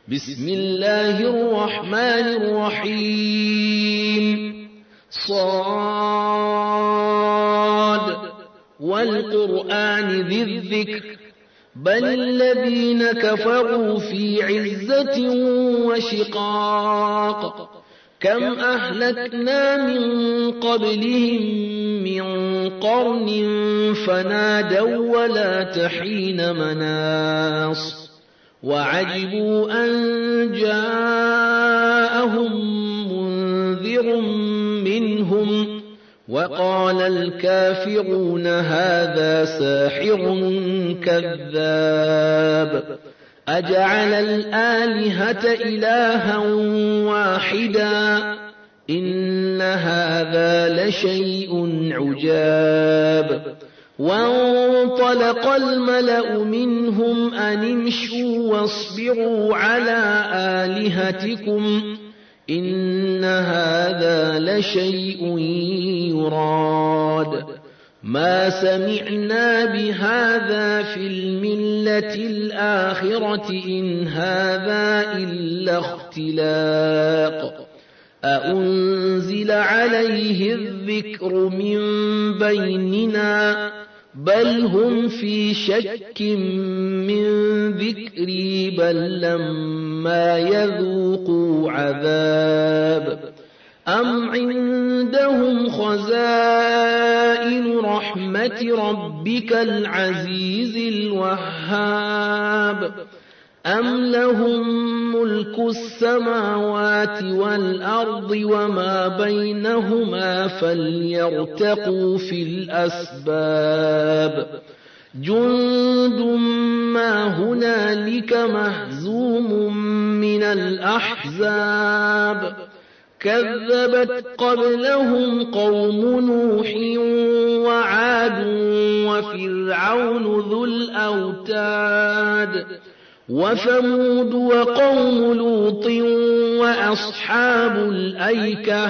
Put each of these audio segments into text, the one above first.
بسم الله الرحمن الرحيم صاد والقرآن ذي الذكر بل الذين كفروا في عزة وشقاق كم أهلكنا من قبلهم من قرن فنادوا ولا تحين مناص وعجبوا أن جاءهم منذر منهم وقال الكافرون هذا ساحر كذاب أجعل الآلهة إلها واحدا إن هذا لشيء عجاب وانطلق الملأ منهم أن امشوا واصبروا على آلهتكم إن هذا لشيء يراد ما سمعنا بهذا في الملة الآخرة إن هذا إلا اختلاق أأنزل عليه الذكر من بيننا بل هم في شك من ذكري بل لما يذوقوا عذاب أم عندهم خزائن رحمة ربك العزيز الوهاب أم لهم ملك السماوات والأرض وما بينهما فليرتقوا في الأسباب جند ما هنالك مهزوم من الأحزاب كذبت قبلهم قوم نوح وعاد وفرعون ذو الأوتاد وثمود وقوم لوط وأصحاب الأيكة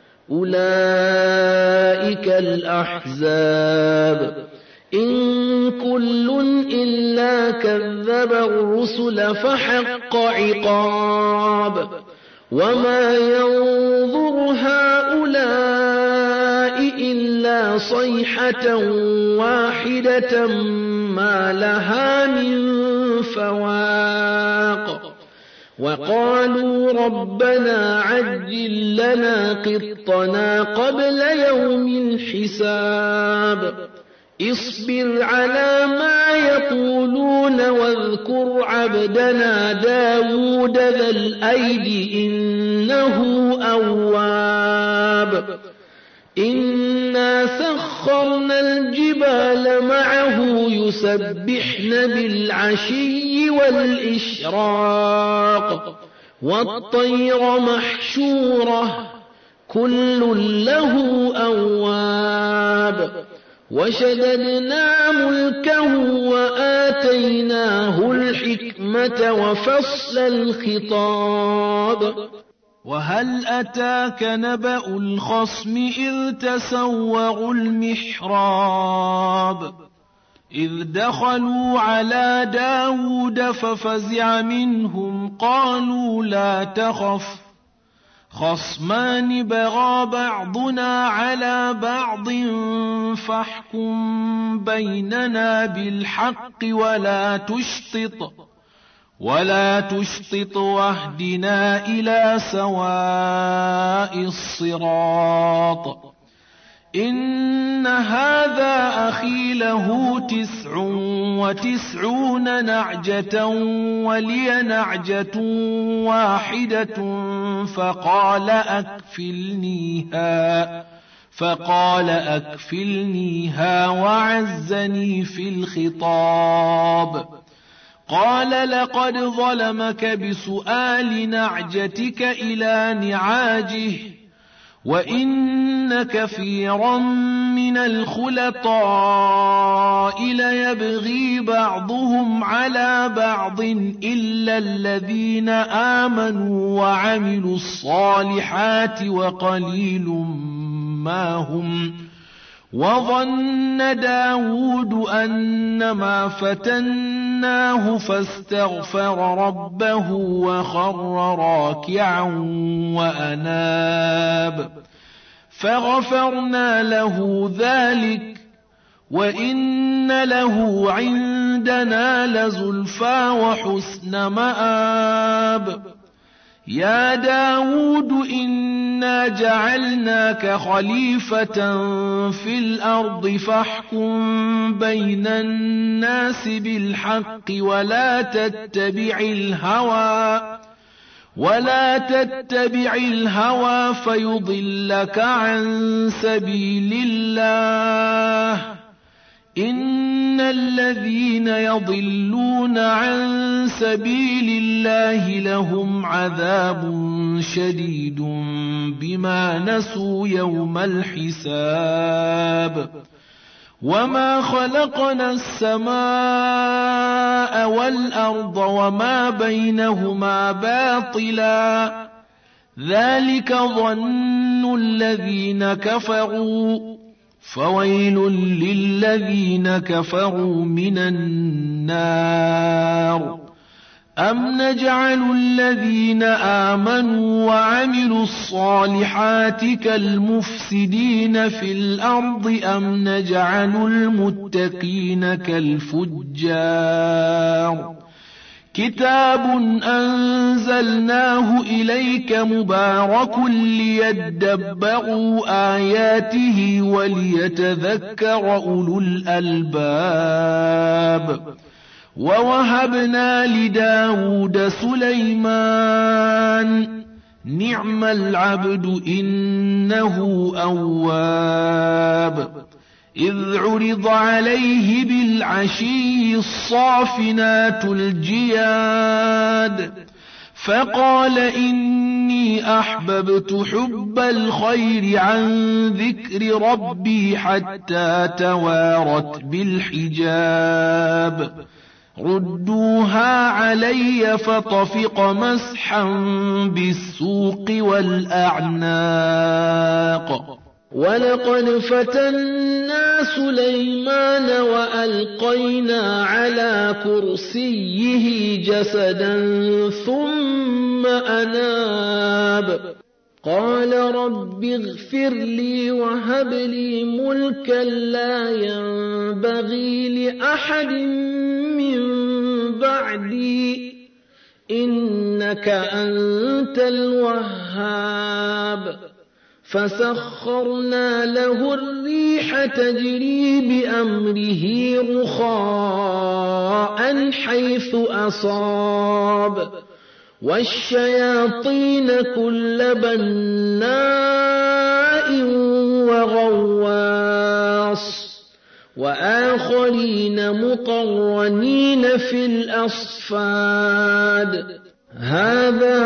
أولئك الأحزاب إن كل إلا كذب الرسل فحق عقاب وما ينظر هؤلاء إلا صيحة واحدة ما لها من فواق وقالوا ربنا عجل لنا قطنا قبل يوم الحساب اصبر على ما يقولون واذكر عبدنا داود ذا الأيد إنه أواب إنا سخرنا الجبال معه يسبحن بالعشي والإشراق والطير محشورة كل له أواب وشددنا ملكه وآتيناه الحكمة وفصل الخطاب وهل أتاك نبأ الخصم إذ تسوروا المحراب إذ دخلوا على داود ففزع منهم قالوا لا تخف خصمان بغى بعضنا على بعض فاحكم بيننا بالحق ولا تشطط واهدنا إلى سواء الصراط إن هذا أخي له 99 نعجة ولي نعجة واحدة فقال أكفلنيها وعزني في الخطاب قال لقد ظلمك بسؤال نعجتك إلى نعاجه وإن كثيرا من الخلطاء ليبغي بعضهم على بعض إلا الذين آمنوا وعملوا الصالحات وقليل ما هم وظن داود أنما فتنا ففتناه فاستغفر ربه وخر راكعا وأناب فغفرنا له ذلك وإن له عندنا لزلفى وحسن مآب يا داود إنا جعلناك خليفة في الأرض فاحكم بين الناس بالحق ولا تتبع الهوى فيضلك عن سبيل الله إن الذين يضلون عن سبيل الله لهم عذاب شديد بما نسوا يوم الحساب وما خلقنا السماء والأرض وما بينهما باطلا ذلك ظن الذين كفروا فويل للذين كفروا من النار أم نجعل الذين آمنوا وعملوا الصالحات كالمفسدين في الأرض أم نجعل المتقين كالفجار كتاب أنزلناه إليك مبارك ليدبروا آياته وليتذكر أولو الألباب ووهبنا لداود سليمان نعم العبد إنه أواب إذ عرض عليه بالعشي الصافنات الجياد فقال إني أحببت حب الخير عن ذكر ربي حتى توارت بالحجاب ردوها علي فطفق مسحا بالسوق والأعناق ولقد فتنا سليمان وألقينا على كرسيه جسدا ثم أناب قال رب اغفر لي وهب لي ملكا لا ينبغي لأحد من بعدي إنك أنت الوهاب فسخرنا له الريح تجري بأمره رخاء حيث أصاب والشياطين كل بناء وغواص وآخرين مقرنين في الأصفاد هذا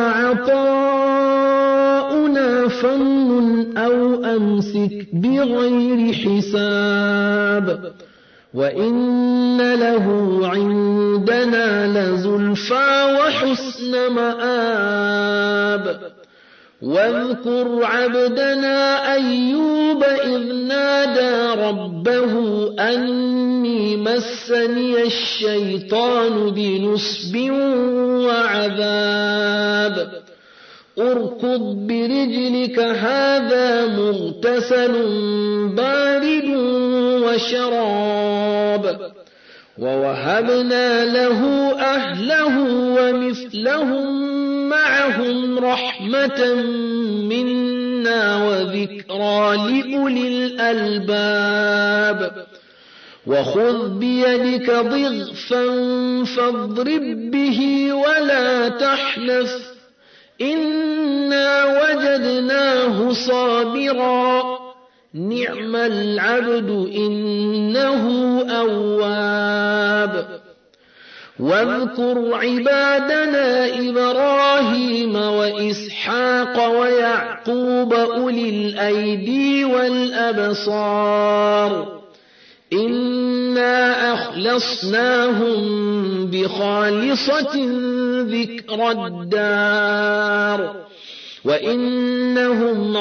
عطاؤنا فمن أو أمسك بغير حساب وإن له عندنا لزلفى وحسن مآب واذكر عبدنا أيوب إذ نادى ربه أني مسني الشيطان بنصب وعذاب اركض برجلك هذا مغتسل بارد وشراب ووهبنا له أهله ومثلهم معهم رحمة منا وذكرى لأولي الألباب وخذ بيدك ضغثا فاضرب به ولا تحنث إنا وجدناه صابرا نعم العبد إنه أواب واذكر عبادنا إبراهيم وإسحاق ويعقوب أولي الأيدي والأبصار إنا أخلصناهم بخالصة ذكر الدار وإنهم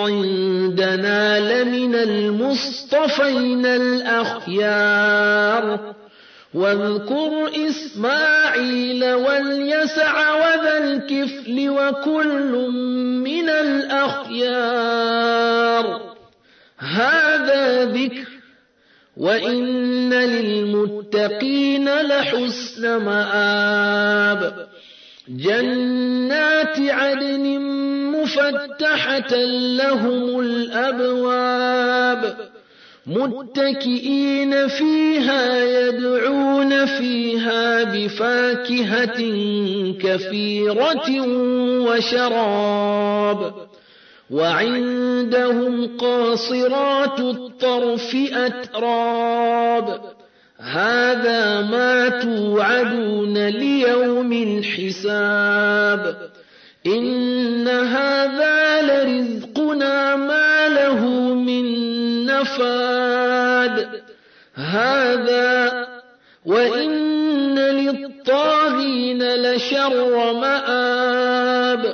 عندنا لمن المصطفين الأخيار واذكر إسماعيل واليسع وذا الكفل وكل من الأخيار هذا ذكر وإن للمتقين لحسن مآب جنات عدن مفتحة لهم الأبواب متكئين فيها يدعون فيها بفاكهة كثيرة وشراب وعندهم قاصرات الطرف أتراب هذا ما توعدون ليوم الحساب إن هذا لرزقنا ما له من نفاد هذا وإن للطاغين لشر مآب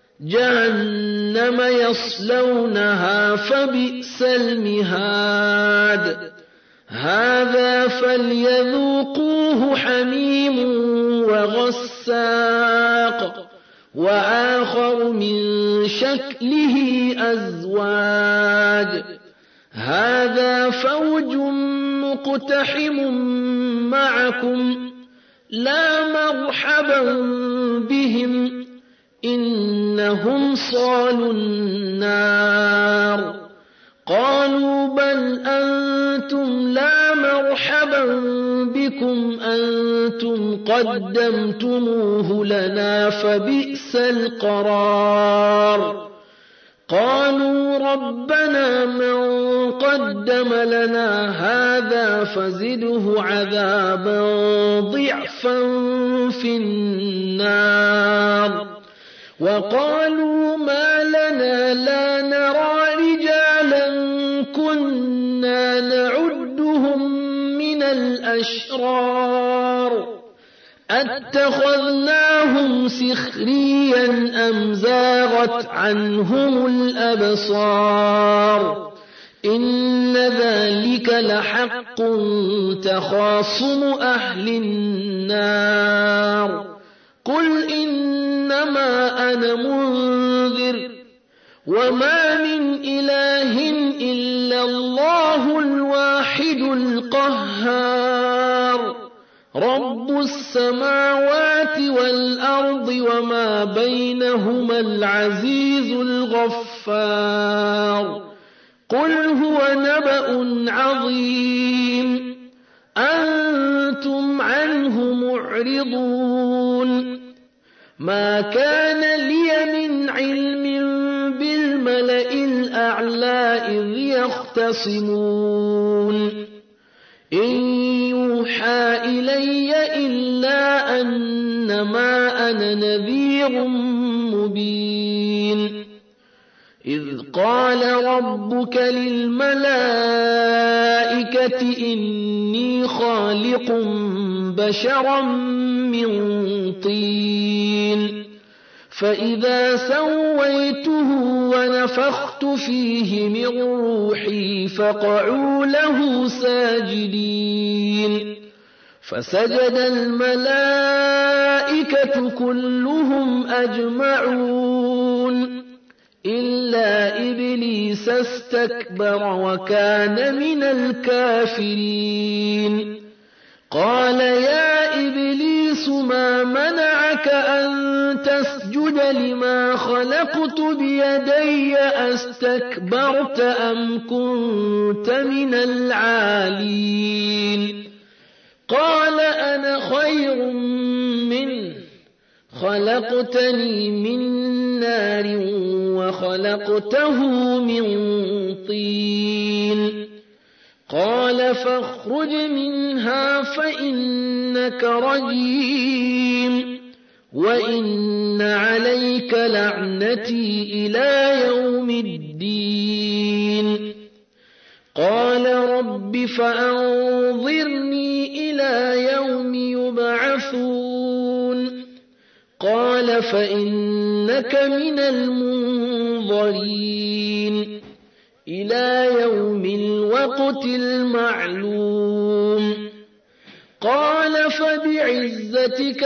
جهنم يصلونها فبئس المهاد هذا فليذوقوه حميم وغساق وآخر من شكله أزواج هذا فوج مقتحم معكم لا مرحبا بهم إنهم صالوا النار قالوا بل أنتم لا مرحبا بكم أنتم قدمتموه لنا فبئس القرار قالوا ربنا من قدم لنا هذا فزده عذابا ضعفا في النار وقالوا ما لنا لا نرى رجالا كنا نعدهم من الأشرار أتخذناهم سخريا أم زاغت عنهم الأبصار إن ذلك لحق تخاصم أهل النار قل إنما أنا منذر وما من إله إلا الله الواحد القهار رب السماوات والأرض وما بينهما العزيز الغفار قل هو نبأ عظيم أنتم عنه معرضون ما كان لي من علم بالملأ الأعلى إذ يختصمون إن يوحى إلي إلا أنما أنا نذير مبين إذ قال ربك للملائكة إني خالق بشرا من طين فإذا سويته ونفخت فيه من روحي فقعوا له ساجدين فسجد الملائكة كلهم أجمعون إلا إبليس استكبر وكان من الكافرين قال يا إبليس ما منعك أن تسجد لما خلقت بيدي أستكبرت أم كنت من العالين قال أنا خير منه خلقتني من نار وخلقته من طين قال فاخرج منها فإنك رجيم وإن عليك لعنتي إلى يوم الدين قال رب فأنظرني إلى يوم يبعثون قال فإنك من المنظرين إلى يوم الوقت المعلوم قال فبعزتك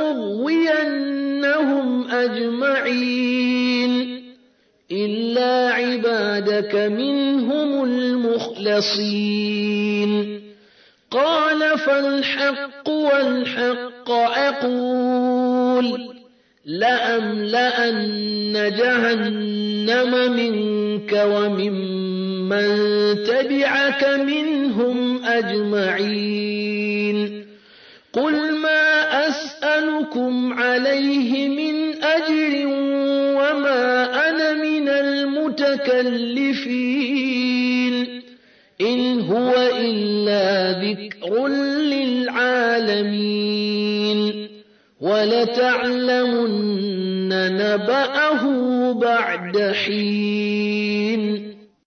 لأغوينهم أجمعين إلا عبادك منهم المخلصين قال فالحق والحق أقول لأملأن جهنم منك وممن تبعك منهم أجمعين قل ما أسألكم عليه من أجر وما أنا من المتكلفين إن هو إلا ذكر للعالمين ولتعلمن نبأه بعد حين